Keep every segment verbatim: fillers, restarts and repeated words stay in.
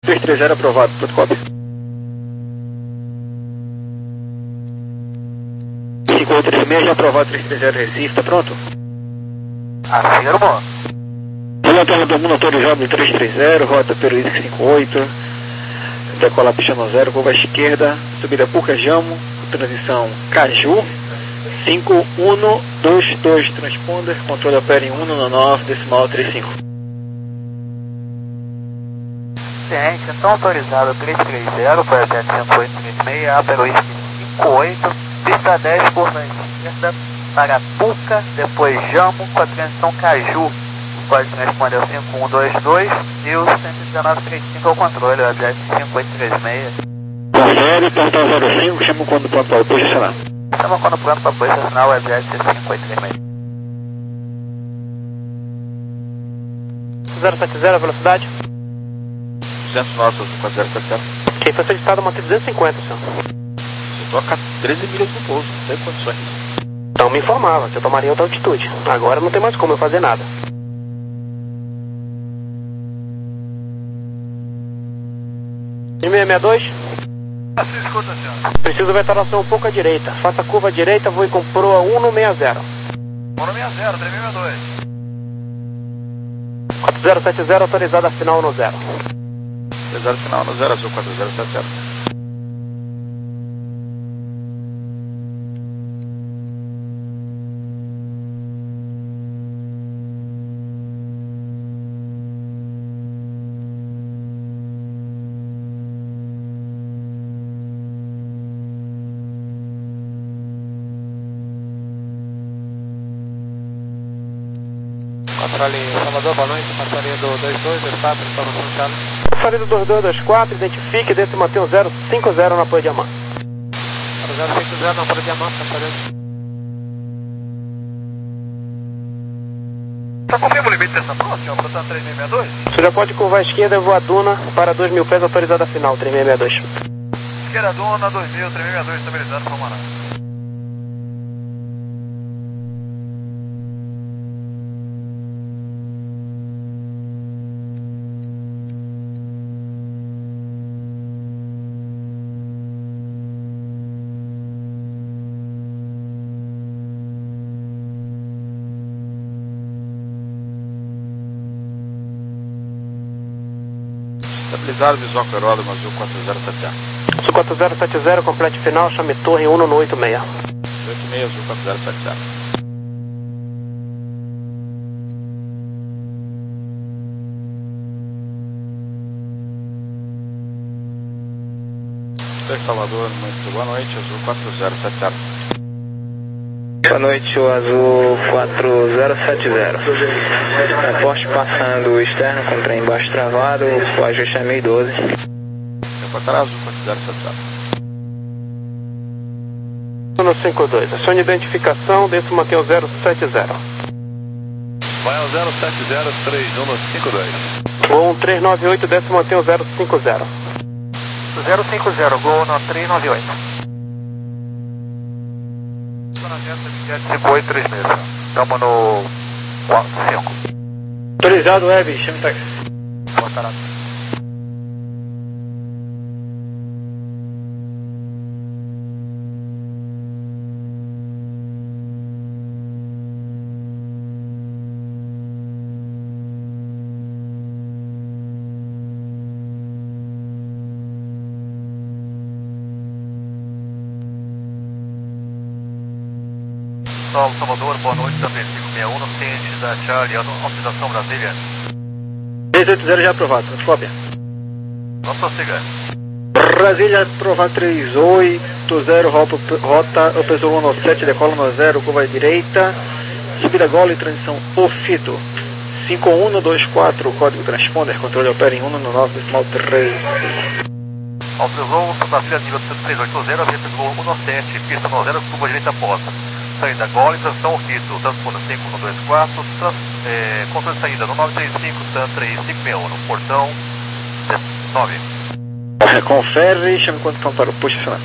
três três zero aprovado, pronto, copy. cinco oito três seis já aprovado, três três zero Recife, tá pronto? Afirmo. Relatório do mundo autorizado três três zero, rota Peruísca cinco oito, decola pista no zero, curva à esquerda, subida Pucajamo, transição Caju, cinco um dois dois transponder, controle opera em um no nove, decimal trinta e cinco. Ciente, então autorizado três três zero para a cinco oito três seis, A Peruísca cinco oito, pista dez, curva à esquerda, para Puca, depois Jamo, com a transição Caju. Pode transponder o cinco um dois dois e o cento e dezenove trinta e cinco ao controle, o Aviat cinco oito três seis. Confere, portal zero cinco, chama o quando pronto para posicionar. Chama quando pronto para posicionar o Aviat cinco oito três seis. zero sete zero, velocidade? duzentos notas no quatro zero sete zero. Quem foi solicitado manter duzentos e cinquenta, senhor. Você toca treze milhas no pouso, não tem condições. Então me informava, que eu tomaria outra altitude. Agora não tem mais como eu fazer nada. seis seis seis dois? Assim escuta, senhor. Preciso vetoração um pouco à direita. Faça a curva à direita, vou e comprou a um no sessenta. um no sessenta, três seis dois. quatro zero sete zero, autorizada final no zero. Zero final no zero azul quatro zero sete zero. Controle Salvador, boa noite, passaria do dois dois dois quatro, informação Charlie. Passaria do dois dois dois quatro, identifique, dentro e mantém o zero cinco zero na apoio diamante. zero cinco zero na apoio diamante, passaria. Tá confirma o limite dessa prova, senhor? Portanto, três seis seis dois? O senhor já pode curvar à esquerda, eu vou a Duna para dois mil pés, autorizada final, três seis seis dois. Esquerda Duna, dois mil, três seis seis dois, estabilizado para o Manaus. Estabilizado, visual com aeródromo azul quatro zero sete zero. Sul quatro zero sete zero, complete final, chame torre um no oito seis. oito seis azul quatro zero sete zero. Salvador, muito boa noite, azul quatro zero sete zero. Boa noite, o azul quatro zero sete zero. Reporte passando o externo com o trem embaixo travado, o ajuste é mil e doze. Reportar azul quatro zero sete zero. No cinco dois, acione identificação, desse mantém o zero sete zero. Vai ao zero sete zero três um no cinco dois. Gol um três nove oito, desse mantém o zero cinco zero. zero cinco zero, gol no três nove oito. cinco oito três seis. Estamos no cinco. Autorizado, Web, chame táxi. Botará. Sol Salvador, boa noite, da B cinco seis um, no ciente da Charlie, autorização Brasília. três oito zero já aprovado, cópia. Vamos prossiga. Brasília aprovado três oito zero, rota, rota Opesou um no sete, decola no zero, curva à direita, subida Golo e transição Ofito. cinco um dois quatro, código transponder, controle opera em um no nove, decimal três. Autorizou, Brasília nível três oito zero, avião voo um no sete, pista no zero, curva à direita posta. Saída Golo e transição Ofito, transponder cinco um dois quatro, trans, é, controle de saída no nove três cinco, TAN três cinco seis um, no portão nove. Confere, chame quando estão para o posicionar.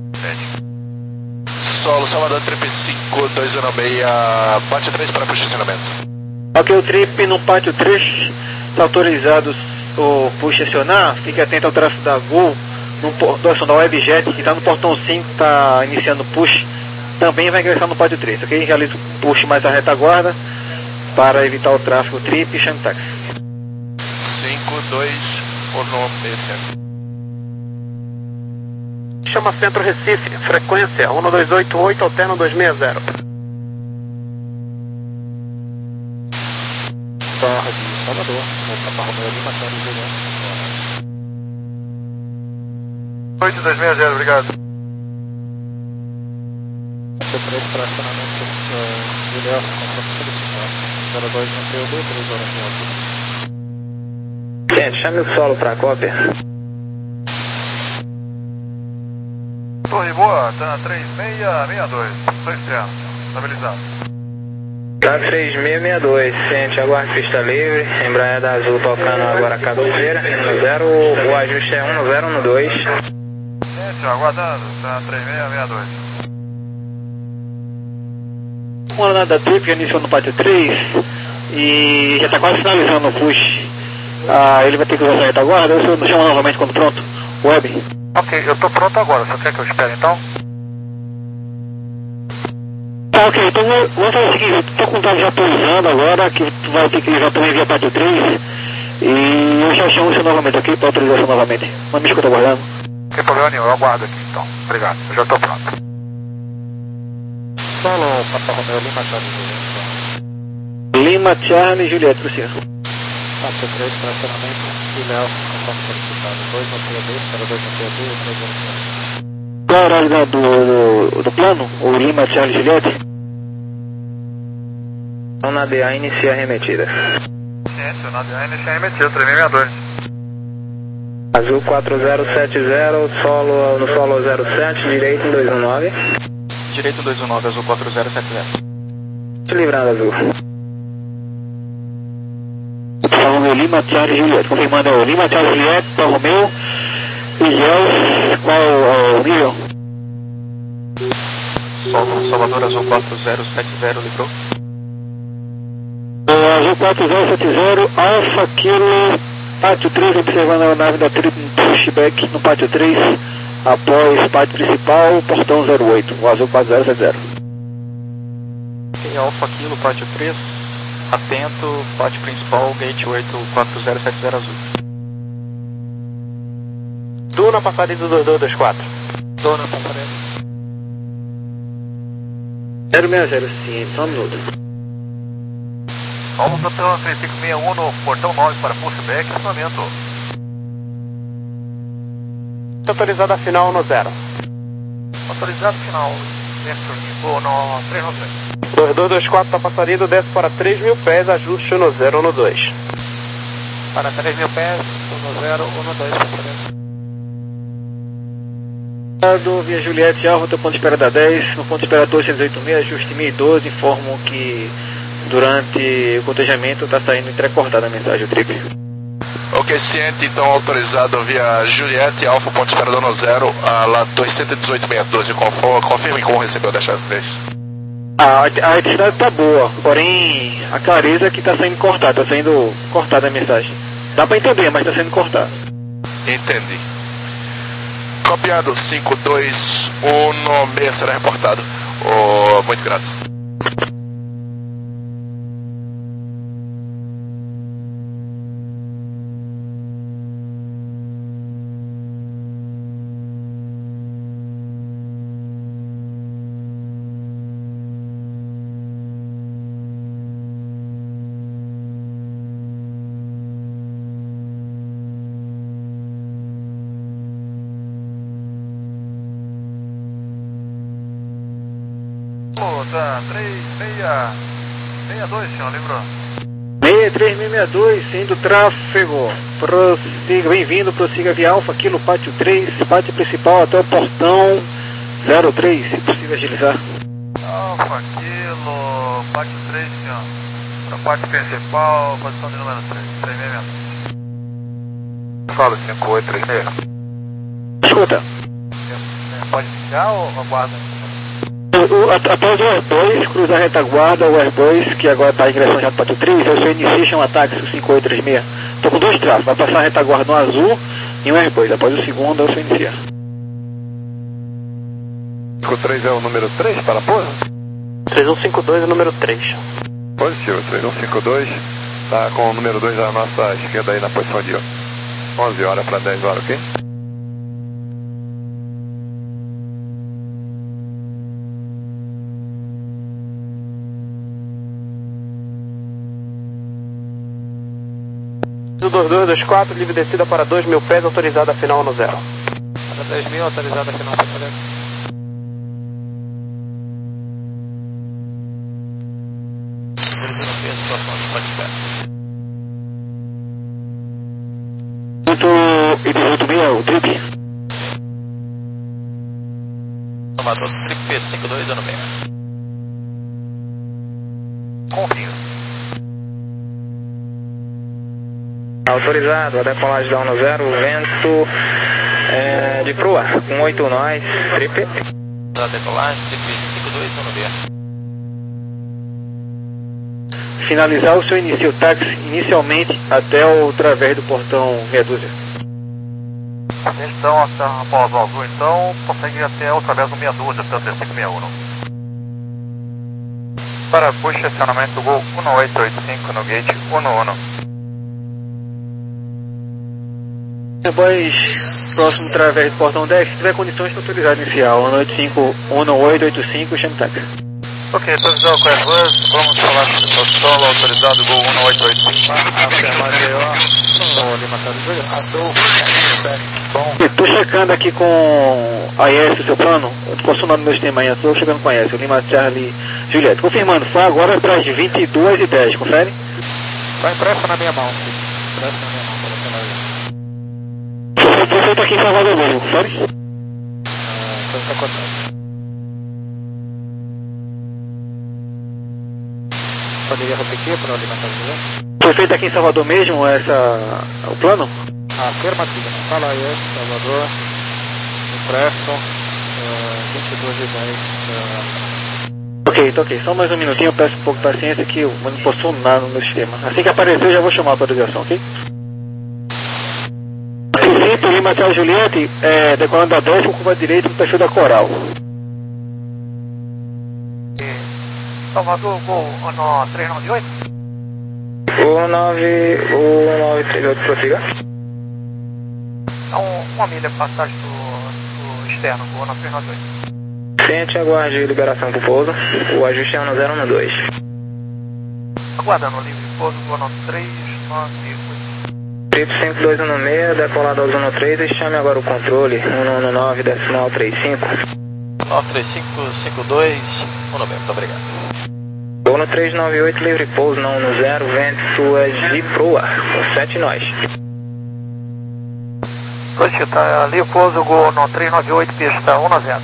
Solo Salvador, trip cinco dois um seis, pátio três para posicionamento. Ok, o trip no pátio três está autorizado o push acionar, fique atento ao tráfego da Gol, no portão da Webjet, que está no portão cinco, está iniciando o push, também vai ingressar no pátio três, ok? Realiza o push mais a retaguarda para evitar o tráfego trip e chame táxi. cinco dois, o nome centro. Chama Centro Recife, frequência um dois oito oito, alterno dois seis zero. Barra de Salvador, Papa Romeo Lima, Charlie Juliette. oito dois seis zero, obrigado. C três para acionamento Juliette, compromisso solicitado. zero dois um P U B, três horas de altura. Gente, chame o solo para a cópia. Torre Boa, tá três seis seis dois, sou externo, estabilizado. Tá três seis seis dois, ciente, aguarde pista livre, embreada azul tocando agora a cabeceira, no zero, o ajuste é um zero um dois. Ciente, aguardando, tá três seis seis dois. Uma hora da trip já iniciou no pátio três e já está quase finalizando o push. Ah, ele vai ter que usar a retaguarda, eu não chamo novamente quando pronto. Web. Ok, eu tô pronto agora, você quer que eu espere então? Tá, ok, então vamos fazer o seguinte, eu tô com o Davi já pousando agora, que tu vai ter que ir já também via pátio três, e eu já chamo você novamente, ok? Para autorização novamente. Mas me escuta aguardando. Não tem problema nenhum, eu aguardo aqui então. Obrigado, eu já tô pronto. Solo, Papa Romeo Lima, Charlie Juliette. Lima, Charlie, Juliette, prossiga. C três para acionamento Juliette, conforme solicitado. dois no P U B, zero dois no P U B e três horas de altura. Qual é o horário do, do, do plano? O Lima, Charlie, Juliette? Então na D A inicia a remetida. Ciente, na D A inicia a remetida, três seis seis dois. Azul quatro zero sete zero, solo, no solo zero sete, direito dois um nove. Direito dois um nove, azul quatro zero sete zero. Livrando azul. Romeo Lima, Charlie, Juliette. Confirmando, é o Lima, Charlie, Juliette, Alfa Romeo. E Gels, qual é o nível? Sol, Salvador, azul quatro zero sete zero, livrou. É, azul quatro zero sete zero, Alfa Kilo, pátio três, observando a nave da trip no pushback no pátio três, após pátio principal, portão zero oito, o azul quatro zero sete zero. Ok, Alfa Kilo, pátio três, atento, pátio principal, gate oito quatro zero sete zero azul. Duna, passarida do dois dois dois quatro. Dona, passarela. zero seis zero, sim, só um minuto. Vamos no plano três cinco seis um no portão nove para pushback, acionamento. Autorizada final no zero. Autorizado final, dentro no três nove três. dois dois dois quatro, tá passarido, desce para três mil pés, ajuste no zero no dois. Para três mil pés, um zero um dois, passarela. Via Juliette, Alfa, teu ponto de espera da dez, no ponto de espera dois oito seis, ajuste mil e doze, informam que durante o cotejamento está saindo entrecortada a mensagem do trip. Ok, ciente, então autorizado via Juliette, Alfa, ponto de espera dono zero, a lá dois um oito seis doze, confirme como recebeu desta vez. A, a eletricidade está boa, porém a clareza é que está saindo cortada, está saindo cortada a mensagem. Dá para entender, mas está sendo cortada. Entendi. Copiado, cinco dois um seis será reportado. Oh, muito grato. Tá, três seis seis dois, senhor, livrou. seis três seis seis dois, sendo tráfego. Prossiga, bem-vindo, prossiga via Alfa, Kilo, pátio três, pátio principal até o portão zero três, se possível agilizar. Alfa, Kilo, pátio três, senhor. Para pátio principal, posição de número três, três seis seis. Fala, cinco oito três seis. Escuta. Pode ligar ou aguarda? Após o R dois, cruzar a retaguarda, o R dois, que agora está em direção já do pátio três, eu sou inicia, chama táxi cinco oito três seis. Tô com dois traços, vai passar a retaguarda no azul e um R dois. Após o segundo, eu sou iniciar. cinco três é o número três para a pouso? três um cinco dois é o número três. Positivo, três um cinco dois, tá com o número dois à nossa esquerda aí na posição de onze horas para dez horas, ok? dois dois dois quatro, livre descida para dois mil pés, autorizada final no zero. Para dois mil, autorizada final para colega. oito e dezoito meia, o trip. Tomador trip P cinco dois ano meia. Confio. Autorizado, a decolagem da um no zero, vento é, de proa, com oito nós, trip. Da decolagem, trip cinco dois ano meia. Finalizar o seu início táxi inicialmente até o través do portão meia dúzia. Então, até após o azul, então, consegue ir até o través do meia dúzia, até o três cinco seis um. Para push, acionamento Gol um oito oito cinco no gate um um. Após próximo través do portão dez, se tiver condições de autorizar inicial, um oito cinco, um oito oito cinco, chame táxi. Ok, previsão com as duas, vamos falar com o solo autorizado Gol um oito oito cinco. Estou checando aqui com a I S o seu plano, eu estou funcionando meu sistema aí, estou chegando com a I S, o Lima Charlie Juliette. Confirmando, foi agora para as vinte e duas e dez, confere? Vai impresso na minha mão, impresso na minha mão, coloca lá aí. Você está aqui em Salvador mesmo, confere? Ah, então tá contando. Poderia repetir para o alimentar o Foi feito aqui em Salvador mesmo essa, o plano? afirmativa, não fala aí, Salvador, impresso, uh, vinte e dois e dez. Uh... Ok, tá ok. Só mais um minutinho, eu peço um pouco de paciência que eu não posso nada no meu sistema. Assim que aparecer, eu já vou chamar a autorização, ok? Princípio, Lima Charlie Juliette, é, decolando da dez com curva direita no perfil da Coral. Salvador Gol no três nove oito. O nove, o nove três oito, prossiga. É um, uma milha passagem do, do externo, Gol no três nove oito. Tente, aguarde liberação para o pouso, o ajuste é um no zero um no dois. Aguardando o livre pouso, Gol no três nove oito. Trip cinco dois um no meio, decolado ao um no três e chame agora o controle, um no nove, decimal três cinco. nove três cinco cinco dois, um no meio, muito obrigado. Gol no três nove oito, livre pouso, não no zero, vento é de proa, com sete nós. Hoje tá livre pouso, Gol no três nove oito, pista um no zero.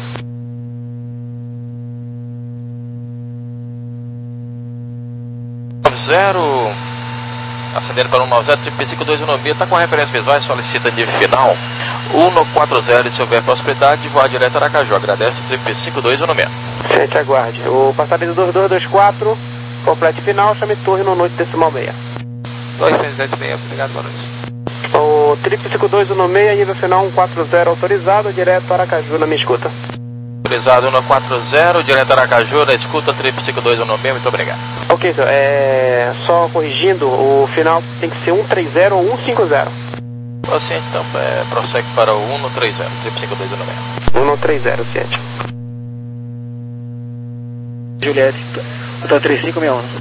zero, acendendo para um nove zero, trip cinco dois um no meio, está com a referência visual, solicita de final um quatro zero, e se houver possibilidade de voar direto a Aracaju. Agradece o trip cinco dois um no meio. Gente, aguarde. O passageiro dois dois dois quatro, complete final, chame torre no noite decimal meia. dois seis sete seis, obrigado, boa noite. O trip cinco dois um no meia, nível final um quatro zero, autorizado, direto a Aracaju, na minha escuta. Autorizado um quatro zero, direto a Aracaju, na escuta, trip cinco dois um no meio, muito obrigado. Ok, senhor. É... Só corrigindo, o final tem que ser um três zero ou um cinco zero. Paciente, então, é, prossegue para o um três zero, trip cinco dois um no meio. um três zero, ciente. Juliette, hotel três cinco seis um.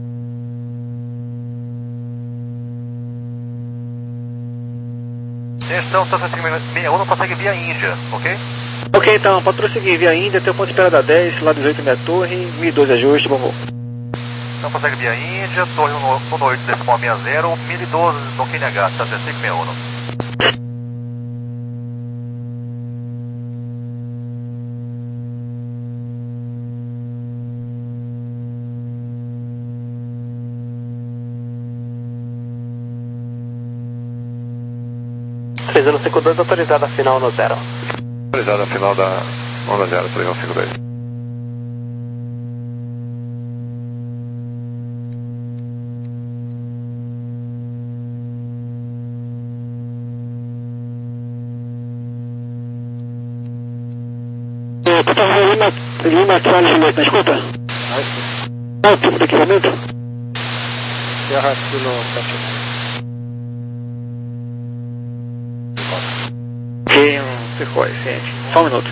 Então, Santa seis um não consegue via Índia, ok? Ok, então, pode prosseguir via Índia, até o ponto de espera da dez, lá dezoito minha torre, mil e doze ajuste, bom voo. Então consegue via Índia, torre um oito decimal sessenta, mil e doze no Q N H, Santa cinco seis um. três um cinco dois, autorizada a final no zero. Autorizada a final da onda zero, três um cinco dois. Por favor, Lima, Lima Charlie Juliette, na escuta? Ah, sim. Qual o tipo de equipamento? Sierra Kilo sete um. Ok, um Sequoia, ciente. Só um minuto.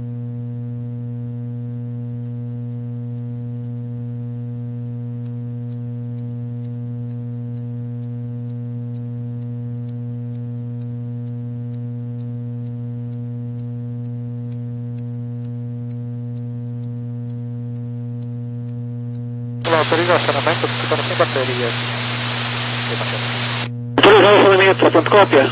Autoriza o acionamento, tô ficando sem bateria. Autorizar o acionamento, só ponto cópia?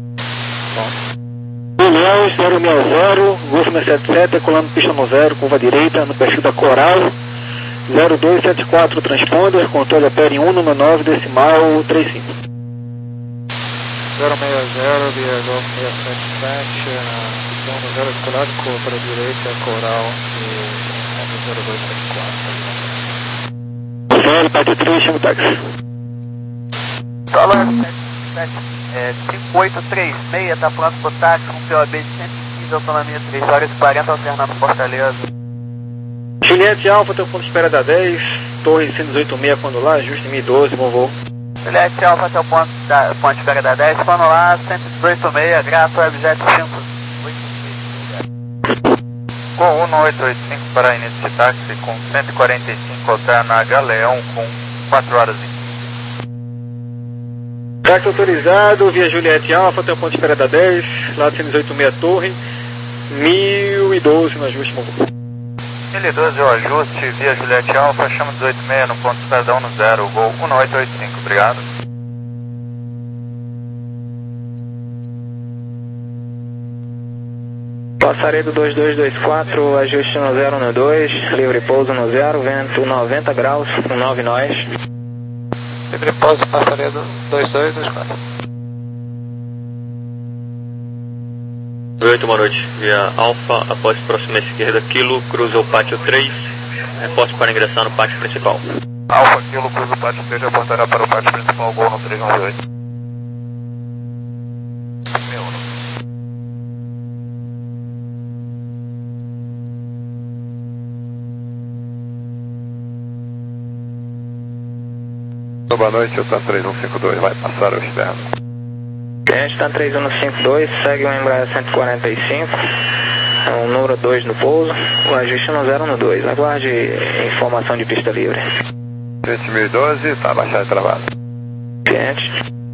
Bom. Léo, zero seis zero, Golf seiscentos e setenta e sete, colando pista no zero, curva direita, no perfil da Coral, zero dois sete quatro, transponder, controle Aperim um nove nove, decimal trinta e cinco. zero seis zero, via Golf seiscentos e setenta e sete, pistão no zero escolar, para a direita, Coral, e zero dois sete quatro. Zero, parte três, chama o táxi. Dólar cinco oito três seis, está pronto para o táxi com P O B de cento e quinze, autonomia três horas e quarenta, alternando Fortaleza. Juliette Alfa, teu ponto de espera da dez, Torre cento e dezoito seis, quando lá, ajuste mil e doze, bom voo. Juliette Alfa, teu ponto, da, ponto de espera da dez, quando lá, cento e dezoito seis, grato, Webjet cinco oito seis. Com um oito oito cinco para início de táxi com cento e quarenta e cinco, alterna Galeão com quatro horas e Táxi autorizado, via Juliette Alfa, teu ponto de espera da dez, lado cento e dezoito seis, Torre, mil e doze no ajuste, bom voo. mil e doze o ajuste, via Juliette Alfa, chama dezoito seis no ponto de espera da um no zero, gol um oito oito cinco, obrigado. Passaredo dois dois dois quatro, ajuste no zero no dois, livre pouso no zero, vento noventa graus, com nove nós. Livre pouso, Passaredo dois dois dois quatro. oito, boa noite. Via Alfa, após próxima esquerda, Kilo, cruza o pátio três, reporte para ingressar no pátio principal. Alfa, Kilo, cruza o pátio três, reportará para o pátio principal, gol no três nove oito. Boa noite, o TAM três um cinco dois vai passar ao externo. Cliente TAM três um cinco dois, segue o Embraer cento e quarenta e cinco, o número dois no pouso, o ajuste no zero no dois. Aguarde informação de pista livre. Cliente mil e doze, está baixado e travado. Cliente.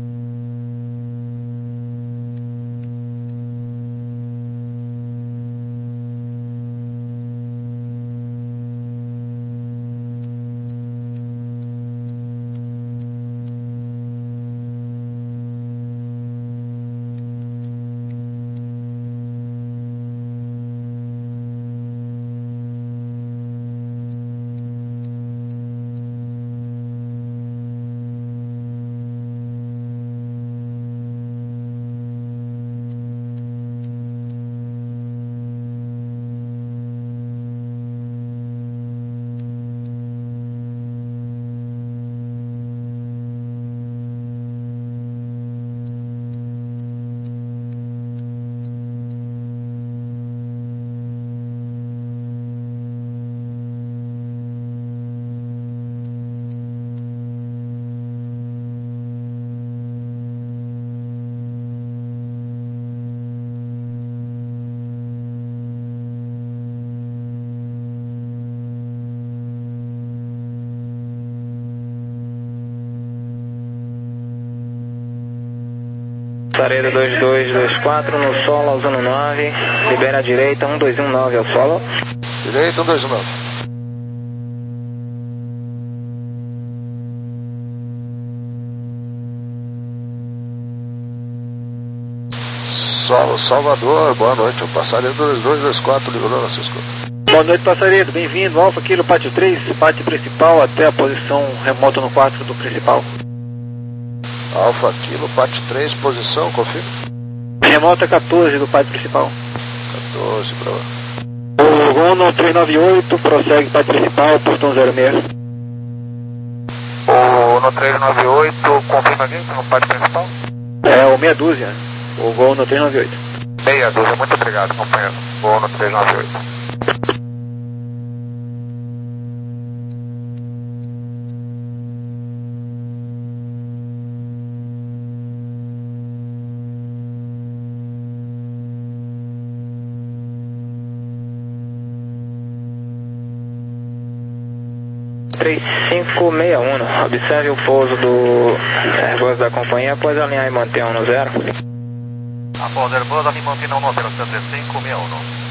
Passaredo dois dois dois quatro, no solo, ao zona nove, libera a direita, um dois um nove ao solo. Direita, um dois um nove. Solo, Salvador, boa noite, o Passaredo dois dois dois quatro, liberou na sua escuta. Boa noite, Passaredo, bem-vindo, Alfa Kilo, pátio três, pátio principal até a posição remota no quatro do principal. Alfa Kilo, pátio três, posição, confirma. Remota quatorze do pátio principal. quatorze, para lá. O Gono três nove oito, prossegue pátio principal, portão zero seis. O no três nove oito, confirma aqui no pátio principal? É, o meia dúzia, o Gono três nove oito. Meia dúzia, muito obrigado, companheiro. Gol no três nove oito. três cinco seis um. Observe o pouso do Airbus da companhia após alinhar e manter um no zero. Após Airbus, alinhar e manter um no zero, três cinco seis um.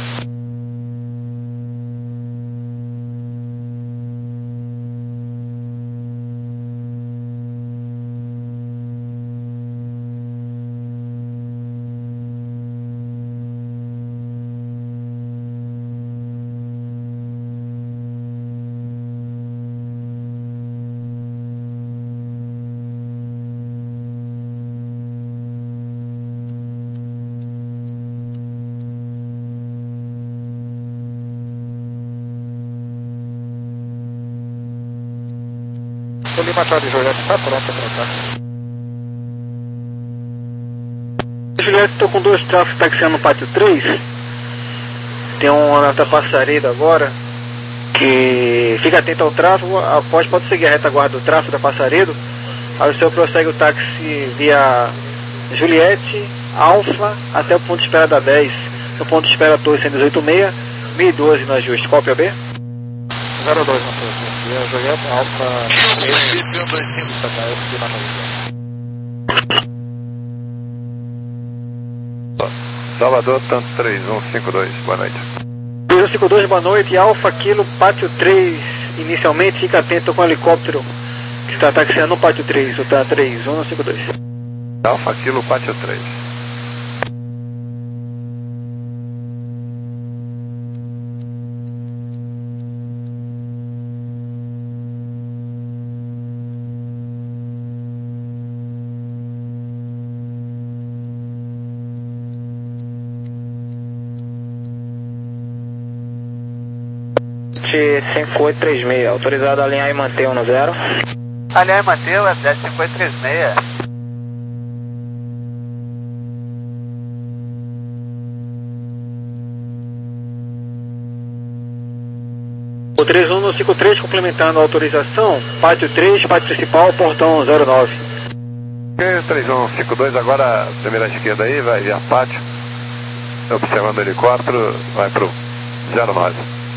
O Lima Charlie Juliette está pronto para ataque. Juliette, estou com dois tráfegos taxiando no pátio três. Tem um na Passaredo agora, que fica atento ao tráfego, após pode seguir a retaguarda do tráfego da Passaredo. Aí o senhor prossegue o táxi via Juliette, Alfa, até o ponto de espera da dez. No ponto de espera Torre cento e dezoito seis, mil e doze no ajuste. Cópia B? zero dois na torre. E a Juliette Alfa Salvador, tanto três um cinco dois, boa noite. três um cinco dois, boa noite. Alfa Kilo, pátio três, inicialmente, fica atento com o helicóptero que está taxiando no pátio três, o tá três um cinco dois. Alfa Kilo, pátio três. cinco oito três seis, autorizado a alinhar e manter um no zero. Alinhar e manter o F dez cinco oito três seis. O três um cinco três complementando a autorização, pátio três, pátio principal, portão zero nove. três um cinco dois, agora primeira esquerda aí, vai via pátio. Observando o helicóptero, vai pro zero nove.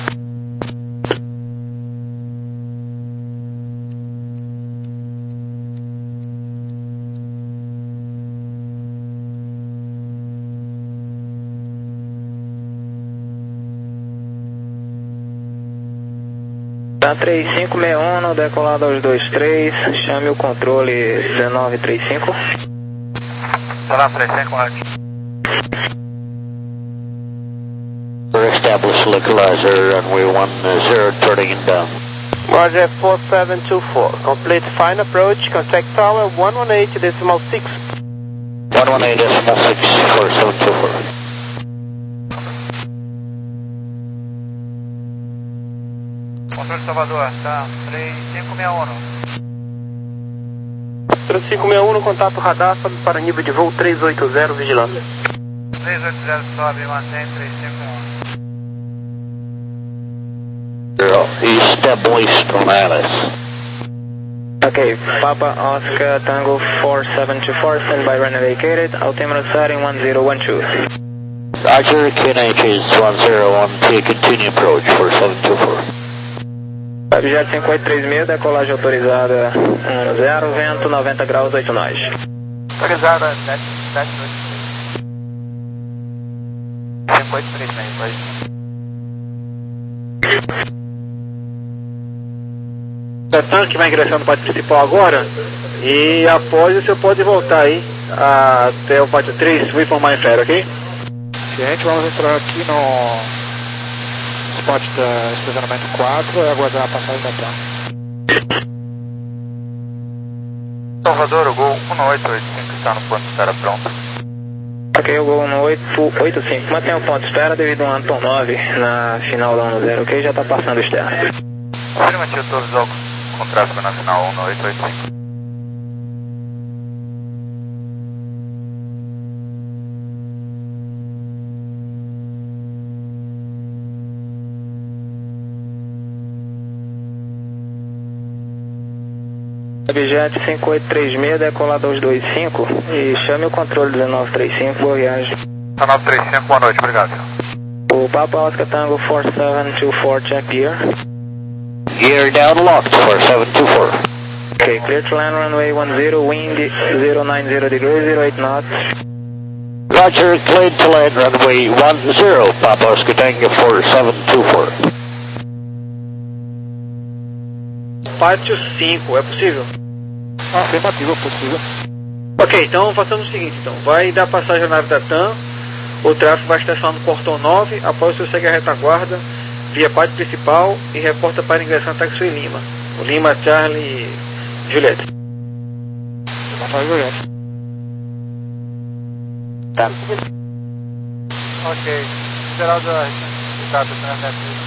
Tá três cinco seis um, decolado aos dois três, chame o controle dezenove trinta e cinco. dezenove trinta e cinco, Mark. Establish localizer, runway one zero, turning inbound. Roger, four seven two four, complete fine approach, contact tower one one eight decimal six. one one eight decimal six for seven two four. Controle Salvador, tá, três cinco seis um. três cinco seis um, contato radar, sobe para nível de voo três oito zero, vigilância. três oito zero sobe, mantém três cinco seis um. East East on Alice. Ok, Papa Oscar Tango four seven two four, standby runway vacated, altimeter setting one zero one two. Roger, K N H is one zero one two, continue approach for seven two four. Objeto cinco oito três seis, decolagem autorizada um no zero, vento noventa graus, oito nós. Autorizada sete sete dois três. cinco oito três seis, pode. O tanque vai ingressar no pátio principal agora e após você pode voltar aí até o pátio três, vou informar em fera, ok? Gente, vamos entrar aqui no spot da estacionamento quatro e aguardar a passagem da T A M. Salvador, o Gol um oito oito cinco está no ponto de espera pronto. Ok, o Gol um oito oito cinco, mantém o ponto de espera devido a um Anton nove na final da um zero, ok? Já está passando externo. Afirmativo, todos os óculos com tráfego na final um oito oito cinco. Objeto cinco oito três seis, decolado aos dois cinco e chame o controle dezenove trinta e cinco, boa viagem. dezenove trinta e cinco, boa noite, obrigado. O Papa Oscar Tango four seven two four, check gear. Gear down locked for seven two four. Okay, clear to land runway one zero, wind zero nine zero degrees, zero eight knots. Roger, clear to land runway one zero, Papa Oscar Tango for seven two four. Pátio cinco, é possível? Afirmativo, possível. Ok, então façamos o seguinte, então. Vai dar passagem à nave da TAM, o tráfego vai estacionar no portão nove, após você segue a retaguarda, via pátio principal e reporta para ingressar no Taxiway Lima. O Lima, Charlie, Juliette. Lima, Charlie, Juliette. Tá. Ok. Geral da Ricardo Fernandes.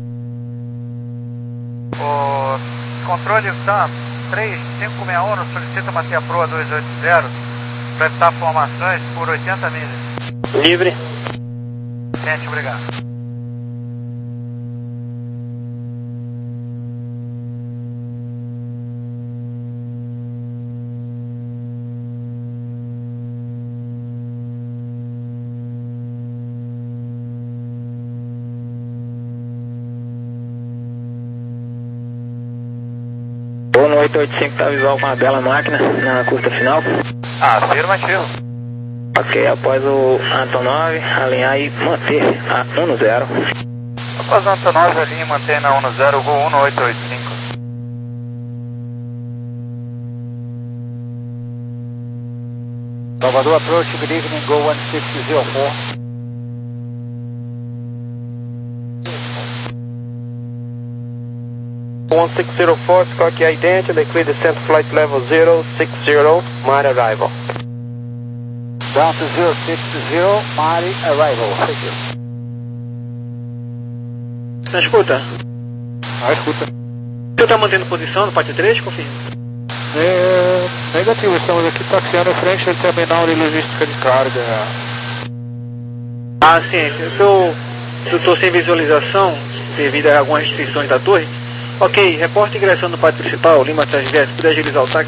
O controle TAM três cinco seis um solicita manter a proa dois oito zero para evitar formações por oitenta milhas. Livre. Gente, obrigado. No oito oito cinco tá visual com uma bela máquina na curta final. Afirmativo. Ok, após o Antonov, alinhar e manter a um no zero. Após o Antonov, alinha e mantém na um no zero, Gol um no oito oito cinco. Salvador approach, good evening, Go one six zero four. one six zero four, Scotty Ident, they clear descent flight level zero six zero, Mari arrival. Down to zero six zero, Mari arrival, thank you. Na escuta? Ah, escuta. Você está mantendo posição no pátio três, confirma? É, negativo, estamos aqui taxiando em frente ao terminal de logística de carga. Ah, sim, eu estou sem visualização devido a algumas restrições da torre. Ok, reporte ingressando no pátio principal, Lima Charlie Juliette, se puder agilizar o táxi.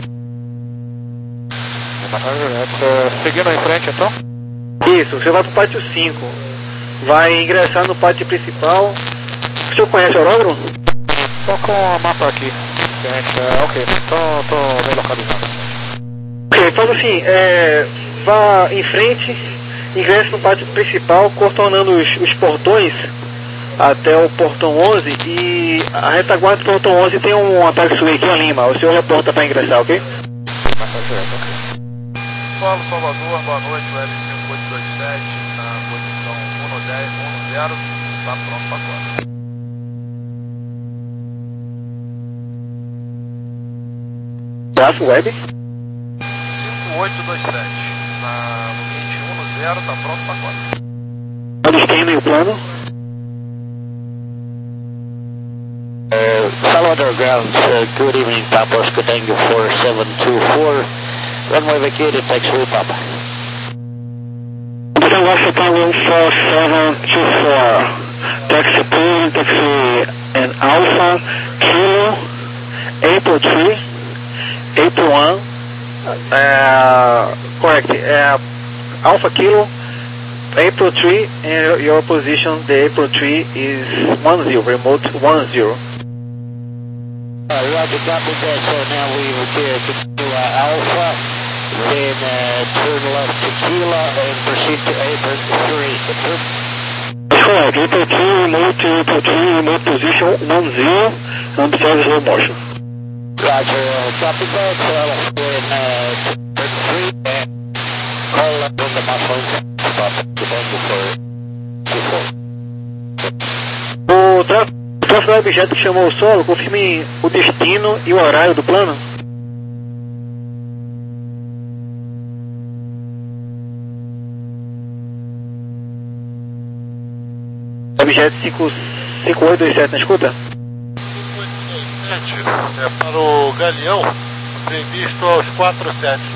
Lima Charlie Juliette, seguindo em frente então? Isso, você vai para o pátio cinco, vai ingressar no pátio principal. O senhor conhece o aeródromo? Estou com o mapa aqui. É, ok, estou bem localizado. Ok, faz assim, é, vá em frente, ingresse no pátio principal, contornando os, os portões até o portão onze e a retaguarda do portão onze tem um taxiway aqui em Lima. O senhor reporta para ingressar, ok? Solo Salvador, boa noite, o L cinco oito dois sete, na posição um no dez, um no zero, está pronto para agora. Braço web? cinco oito dois sete, na, no gate um no zero, está pronto para agora. Olha o esquema e o plano. Uh, Salvador Grounds, uh, good evening, Papa Oscar Tango four seven two four. Runway vacated, taxiway Papa. Então, Oscar Tango four seven two four. Taxi Pool, taxi and Alpha, Kilo, April three, April one, uh, correct, uh, Alpha Kilo, April three, and your position, the April three is one zero, remote one zero. Uh, Roger, copy that, so now we will to uh, Alpha, then uh, turn left to Kilo and proceed to April three. Correct, April three, remote to April three, remote position one zero, and observe slow motion. Roger, uh, copy that, so I'll go in uh, turn three and call up on the muscle. O tráfego do objeto que chamou o solo, confirme o destino e o horário do plano. Objeto cinco oito dois sete, na escuta? cinco oito dois sete é para o Galeão, previsto aos quatro sete.